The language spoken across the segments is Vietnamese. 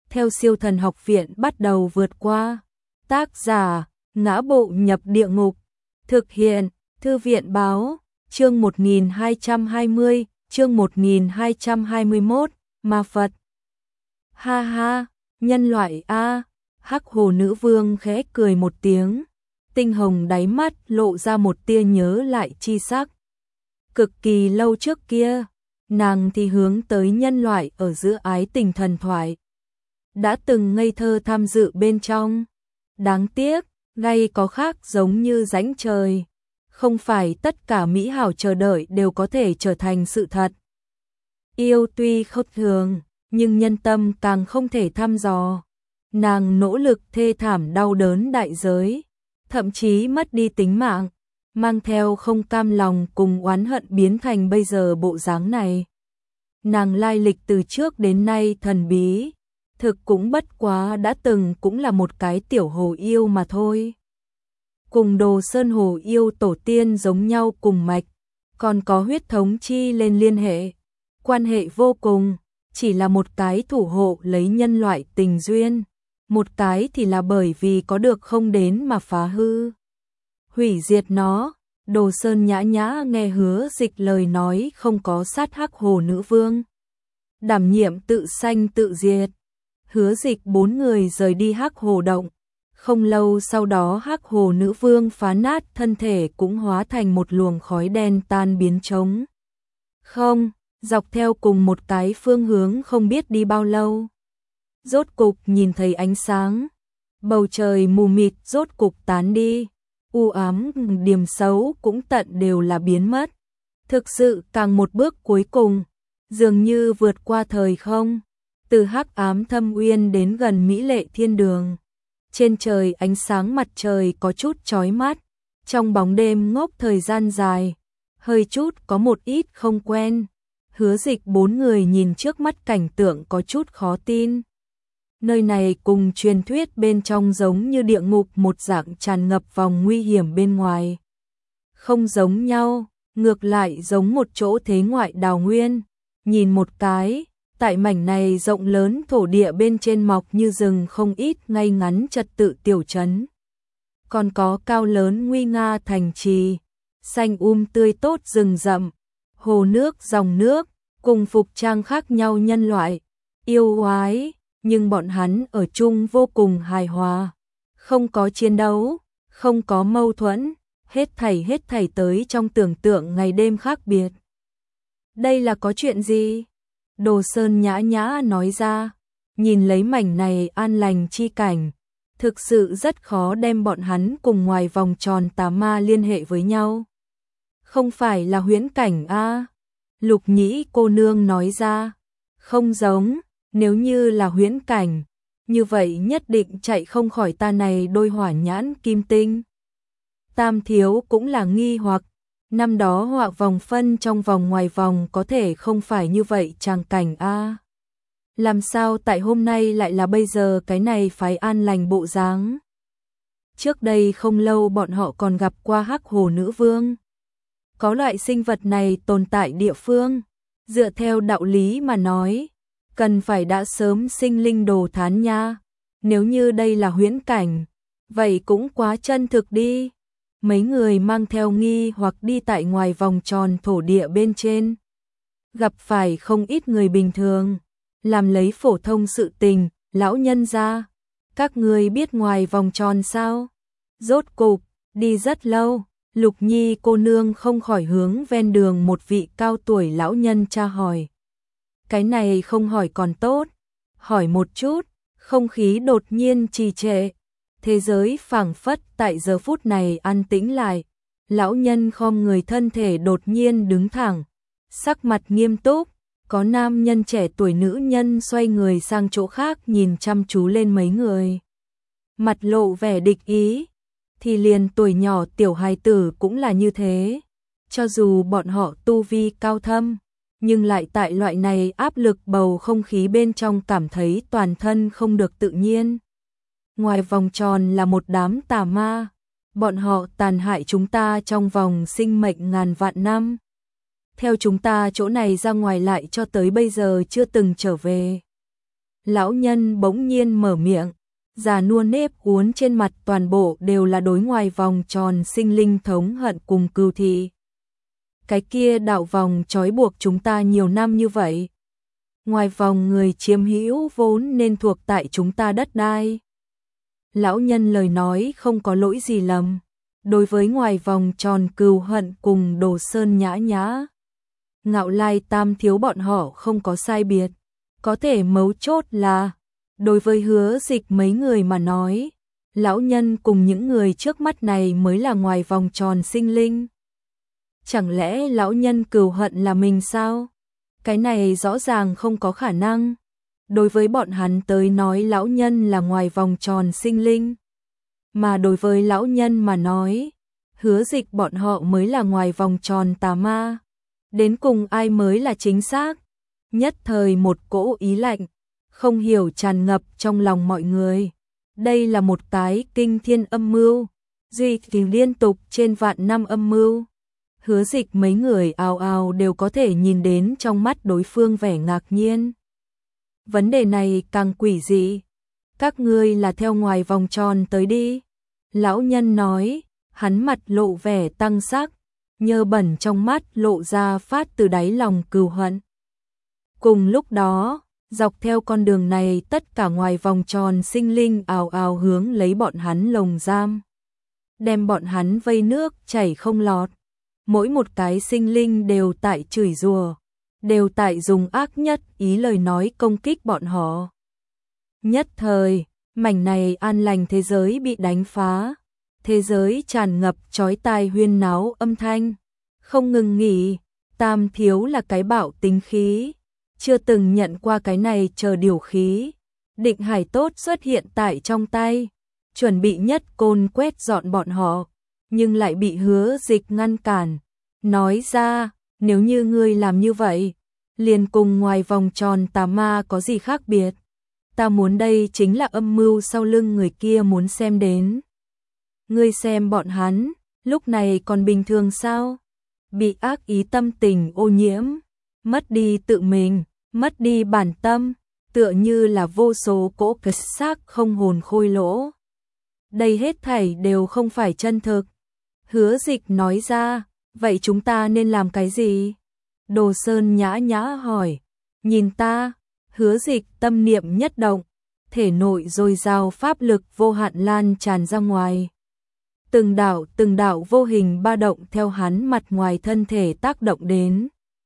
theo siêu thần học viện bắt đầu vượt qua. Tác giả, Ngã Bộ Nhập Địa Ngục. Thực hiện, Thư viện Báo. Chương 1220, chương 1221, Ma Phật. Ha ha, nhân loại a. Hắc Hồ Nữ Vương khẽ cười một tiếng, tinh hồng đáy mắt lộ ra một tia nhớ lại chi sắc. Cực kỳ lâu trước kia, nàng thì hướng tới nhân loại ở giữa ái tình thần thoại. Đã từng ngây thơ tham dự bên trong. Đáng tiếc, gay có khác giống như rãnh trời. Không phải tất cả mỹ hảo chờ đợi đều có thể trở thành sự thật. Yêu tuy không thường, nhưng nhân tâm càng không thể thăm dò. Nàng nỗ lực thê thảm đau đớn đại giới, thậm chí mất đi tính mạng, mang theo không cam lòng cùng oán hận biến thành bây giờ bộ dáng này. Nàng lai lịch từ trước đến nay thần bí, thực cũng bất quá đã từng cũng là một cái tiểu hồ yêu mà thôi. Cùng Đồ Sơn hồ yêu tổ tiên giống nhau cùng mạch, còn có huyết thống chi lên liên hệ, quan hệ vô cùng, chỉ là một cái thủ hộ lấy nhân loại tình duyên, một cái thì là bởi vì có được không đến mà phá hư, hủy diệt nó. Đồ Sơn nhã nhã nghe Hứa Dịch lời nói không có sát Hắc Hồ Nữ Vương, đảm nhiệm tự sanh tự diệt. Hứa Dịch 4 người rời đi Hắc Hồ Động. Không lâu sau đó Hắc Hồ Nữ Vương phá nát thân thể cũng hóa thành một luồng khói đen tan biến trống không, dọc theo cùng một cái phương hướng không biết đi bao lâu. Rốt cục nhìn thấy ánh sáng, bầu trời mù mịt rốt cục tán đi, u ám điểm xấu cũng tận đều là biến mất. Thực sự càng một bước cuối cùng, dường như vượt qua thời không, từ hắc ám thâm uyên đến gần mỹ lệ thiên đường. Trên trời ánh sáng mặt trời có chút chói mắt, trong bóng đêm ngốc thời gian dài, hơi chút có một ít không quen. Hứa Dịch 4 người nhìn trước mắt cảnh tượng có chút khó tin. Nơi này cùng truyền thuyết bên trong giống như địa ngục một dạng tràn ngập vòng nguy hiểm bên ngoài. Không giống nhau, ngược lại giống một chỗ thế ngoại đào nguyên. Nhìn một cái, tại mảnh này rộng lớn thổ địa bên trên mọc như rừng không ít ngay ngắn trật tự tiểu trấn. Còn có cao lớn nguy nga thành trì, xanh tươi tốt rừng rậm, hồ nước dòng nước, cùng phục trang khác nhau nhân loại, yêu quái, nhưng bọn hắn ở chung vô cùng hài hòa. Không có chiến đấu, không có mâu thuẫn, hết thảy tới trong tưởng tượng ngày đêm khác biệt. Đây là có chuyện gì? Đồ Sơn nhã nhã nói ra, nhìn lấy mảnh này an lành chi cảnh, thực sự rất khó đem bọn hắn cùng ngoài vòng tròn tà ma liên hệ với nhau. Không phải là huyễn cảnh a? Lục Nhĩ cô nương nói ra, không giống, nếu như là huyễn cảnh, như vậy nhất định chạy không khỏi ta này đôi hỏa nhãn kim tinh. Tam thiếu cũng là nghi hoặc, năm đó họa vòng phân trong vòng ngoài vòng có thể không phải như vậy tràng cảnh a. Làm sao tại hôm nay lại là bây giờ cái này phái an lành bộ dáng? Trước đây không lâu bọn họ còn gặp qua Hắc Hồ Nữ Vương. Có loại sinh vật này tồn tại địa phương, dựa theo đạo lý mà nói, cần phải đã sớm sinh linh đồ thán nha. Nếu như đây là huyễn cảnh, vậy cũng quá chân thực đi. Mấy người mang theo nghi hoặc đi tại ngoài vòng tròn thổ địa bên trên. Gặp phải không ít người bình thường, làm lấy phổ thông sự tình, lão nhân gia. Các người biết ngoài vòng tròn sao? Rốt cục, đi rất lâu, Lục Nhi cô nương không khỏi hướng ven đường một vị cao tuổi lão nhân tra hỏi. Cái này không hỏi còn tốt, hỏi một chút, không khí đột nhiên trì trệ. Thế giới phảng phất tại giờ phút này an tĩnh lại. Lão nhân khom người thân thể đột nhiên đứng thẳng, sắc mặt nghiêm túc. Có nam nhân trẻ tuổi nữ nhân xoay người sang chỗ khác nhìn chăm chú lên mấy người. Mặt lộ vẻ địch ý. Thì liền tuổi nhỏ tiểu hài tử cũng là như thế. Cho dù bọn họ tu vi cao thâm, nhưng lại tại loại này áp lực bầu không khí bên trong cảm thấy toàn thân không được tự nhiên. Ngoài vòng tròn là một đám tà ma, bọn họ tàn hại chúng ta trong vòng sinh mệnh ngàn vạn năm. Theo chúng ta chỗ này ra ngoài lại cho tới bây giờ chưa từng trở về. Lão nhân bỗng nhiên mở miệng, già nua nếp uốn trên mặt toàn bộ đều là đối ngoài vòng tròn sinh linh thống hận cùng cừu thị. Cái kia đạo vòng trói buộc chúng ta nhiều năm như vậy. Ngoài vòng người chiếm hữu vốn nên thuộc tại chúng ta đất đai. Lão nhân lời nói không có lỗi gì lầm. Đối với ngoài vòng tròn cừu hận cùng Đồ Sơn Nhã Nhã, Ngạo Lai Tam Thiếu bọn họ không có sai biệt. Có thể mấu chốt là, đối với Hứa Dịch mấy người mà nói, lão nhân cùng những người trước mắt này mới là ngoài vòng tròn sinh linh. Chẳng lẽ lão nhân cừu hận là mình sao? Cái này rõ ràng không có khả năng. Đối với bọn hắn tới nói lão nhân là ngoài vòng tròn sinh linh. Mà đối với lão nhân mà nói, Hứa Dịch bọn họ mới là ngoài vòng tròn tà ma. Đến cùng ai mới là chính xác? Nhất thời một cỗ ý lạnh, không hiểu tràn ngập trong lòng mọi người. Đây là một cái kinh thiên âm mưu, duy trì liên tục trên vạn năm âm mưu. Hứa Dịch mấy người ào ào đều có thể nhìn đến trong mắt đối phương vẻ ngạc nhiên. Vấn đề này càng quỷ dị. Các ngươi là theo ngoài vòng tròn tới đi. Lão nhân nói, hắn mặt lộ vẻ tăng sắc, nhơ bẩn trong mắt lộ ra phát từ đáy lòng cừu hận. Cùng lúc đó, dọc theo con đường này tất cả ngoài vòng tròn sinh linh ào ào hướng lấy bọn hắn lồng giam. Đem bọn hắn vây nước chảy không lọt. Mỗi một cái sinh linh đều tại chửi rủa, đều tại dùng ác nhất ý lời nói công kích bọn họ. Nhất thời, mảnh này an lành thế giới bị đánh phá. Thế giới tràn ngập chói tai huyên náo âm thanh. Không ngừng nghỉ, Tam Thiếu là cái bạo tính khí. Chưa từng nhận qua cái này chờ điều khí. Định hải tốt xuất hiện tại trong tay. Chuẩn bị nhất côn quét dọn bọn họ. Nhưng lại bị Hứa Dịch ngăn cản. Nói ra, nếu như ngươi làm như vậy, liền cùng ngoài vòng tròn tà ma có gì khác biệt. Ta muốn đây chính là âm mưu sau lưng người kia muốn xem đến. Ngươi xem bọn hắn, lúc này còn bình thường sao? Bị ác ý tâm tình ô nhiễm, mất đi tự mình, mất đi bản tâm, tựa như là vô số cỗ kết xác không hồn khôi lỗ. Đây hết thảy đều không phải chân thực. Hứa Dịch nói ra, vậy chúng ta nên làm cái gì? Đồ Sơn Nhã Nhã hỏi, nhìn ta. Hứa Dịch tâm niệm nhất động, thể nội dồi dào pháp lực vô hạn lan tràn ra ngoài. Từng đạo vô hình ba động theo hắn mặt ngoài thân thể tác động đến.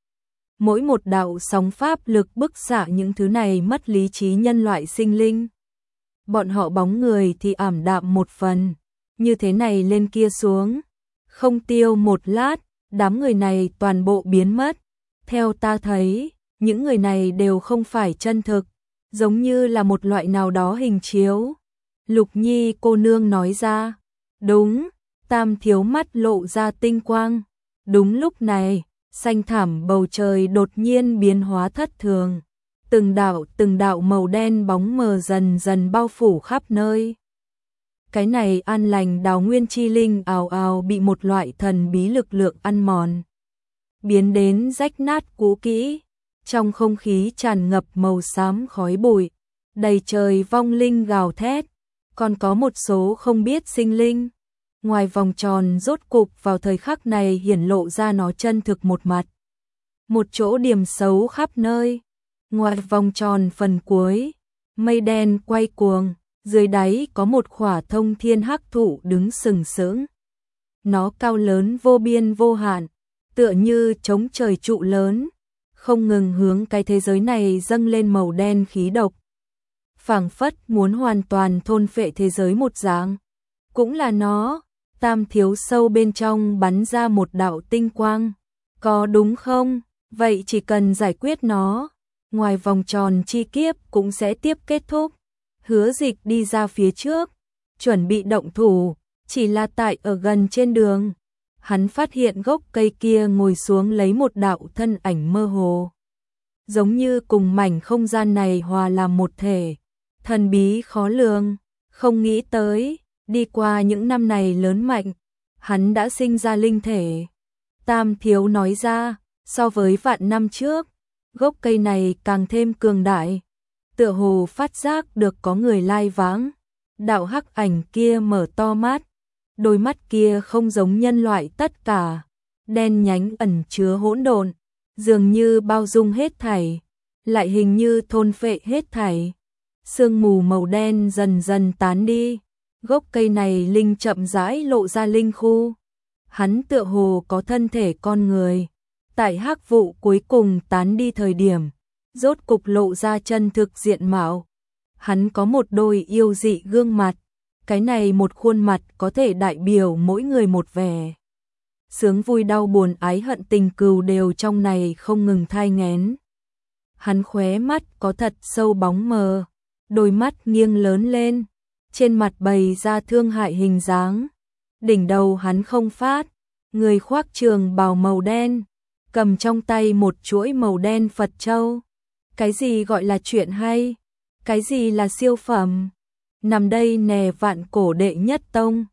Mỗi một đạo sóng pháp lực bức xạ những thứ này mất lý trí nhân loại sinh linh. Bọn họ bóng người thì ảm đạm một phần, như thế này lên kia xuống. Không tiêu một lát, đám người này toàn bộ biến mất. Theo ta thấy, những người này đều không phải chân thực, giống như là một loại nào đó hình chiếu. Lục Nhi cô nương nói ra. Đúng, Tam Thiếu mắt lộ ra tinh quang. Đúng lúc này, xanh thẳm bầu trời đột nhiên biến hóa thất thường. Từng đạo màu đen bóng mờ dần dần bao phủ khắp nơi. Cái này an lành đào nguyên chi linh ào ào bị một loại thần bí lực lượng ăn mòn. Biến đến rách nát cũ kỹ. Trong không khí tràn ngập màu xám khói bụi. Đầy trời vong linh gào thét. Còn có một số không biết sinh linh. Ngoài vòng tròn rốt cục vào thời khắc này hiển lộ ra nó chân thực một mặt. Một chỗ điểm xấu khắp nơi. Ngoài vòng tròn phần cuối, mây đen quay cuồng, dưới đáy có một khỏa thông thiên hắc thụ đứng sừng sững. Nó cao lớn vô biên vô hạn, tựa như trống trời trụ lớn, không ngừng hướng cái thế giới này dâng lên màu đen khí độc. Phảng phất muốn hoàn toàn thôn phệ thế giới một dạng. Cũng là nó, Tam Thiếu sâu bên trong bắn ra một đạo tinh quang. Có đúng không? Vậy chỉ cần giải quyết nó, ngoài vòng tròn chi kiếp cũng sẽ tiếp kết thúc. Hứa Dịch đi ra phía trước, chuẩn bị động thủ, chỉ là tại ở gần trên đường. Hắn phát hiện gốc cây kia ngồi xuống lấy một đạo thân ảnh mơ hồ. Giống như cùng mảnh không gian này hòa làm một thể. Thần bí khó lường, không nghĩ tới, đi qua những năm này lớn mạnh, hắn đã sinh ra linh thể. Tam Thiếu nói ra, so với vạn năm trước, gốc cây này càng thêm cường đại. tựa hồ phát giác được có người lai vãng. Đạo hắc ảnh kia mở to mắt, đôi mắt kia không giống nhân loại tất cả, đen nhánh ẩn chứa hỗn độn, dường như bao dung hết thảy, lại hình như thôn phệ hết thảy. Sương mù màu đen dần dần tán đi, gốc cây này linh chậm rãi lộ ra linh khu. Hắn tựa hồ có thân thể con người. Tại hắc vụ cuối cùng tán đi thời điểm, rốt cục lộ ra chân thực diện mạo. Hắn có một đôi yêu dị gương mặt, cái này một khuôn mặt có thể đại biểu mỗi người một vẻ. Sướng vui đau buồn ái hận tình cừu đều trong này không ngừng thai nghén. Hắn khóe mắt có thật sâu bóng mờ, đôi mắt nghiêng lớn lên, trên mặt bày ra thương hại hình dáng. Đỉnh đầu hắn không phát, người khoác trường bào màu đen, cầm trong tay một chuỗi màu đen Phật châu. Cái gì gọi là chuyện hay? Cái gì là siêu phẩm? Nằm đây nè vạn cổ đệ nhất tông,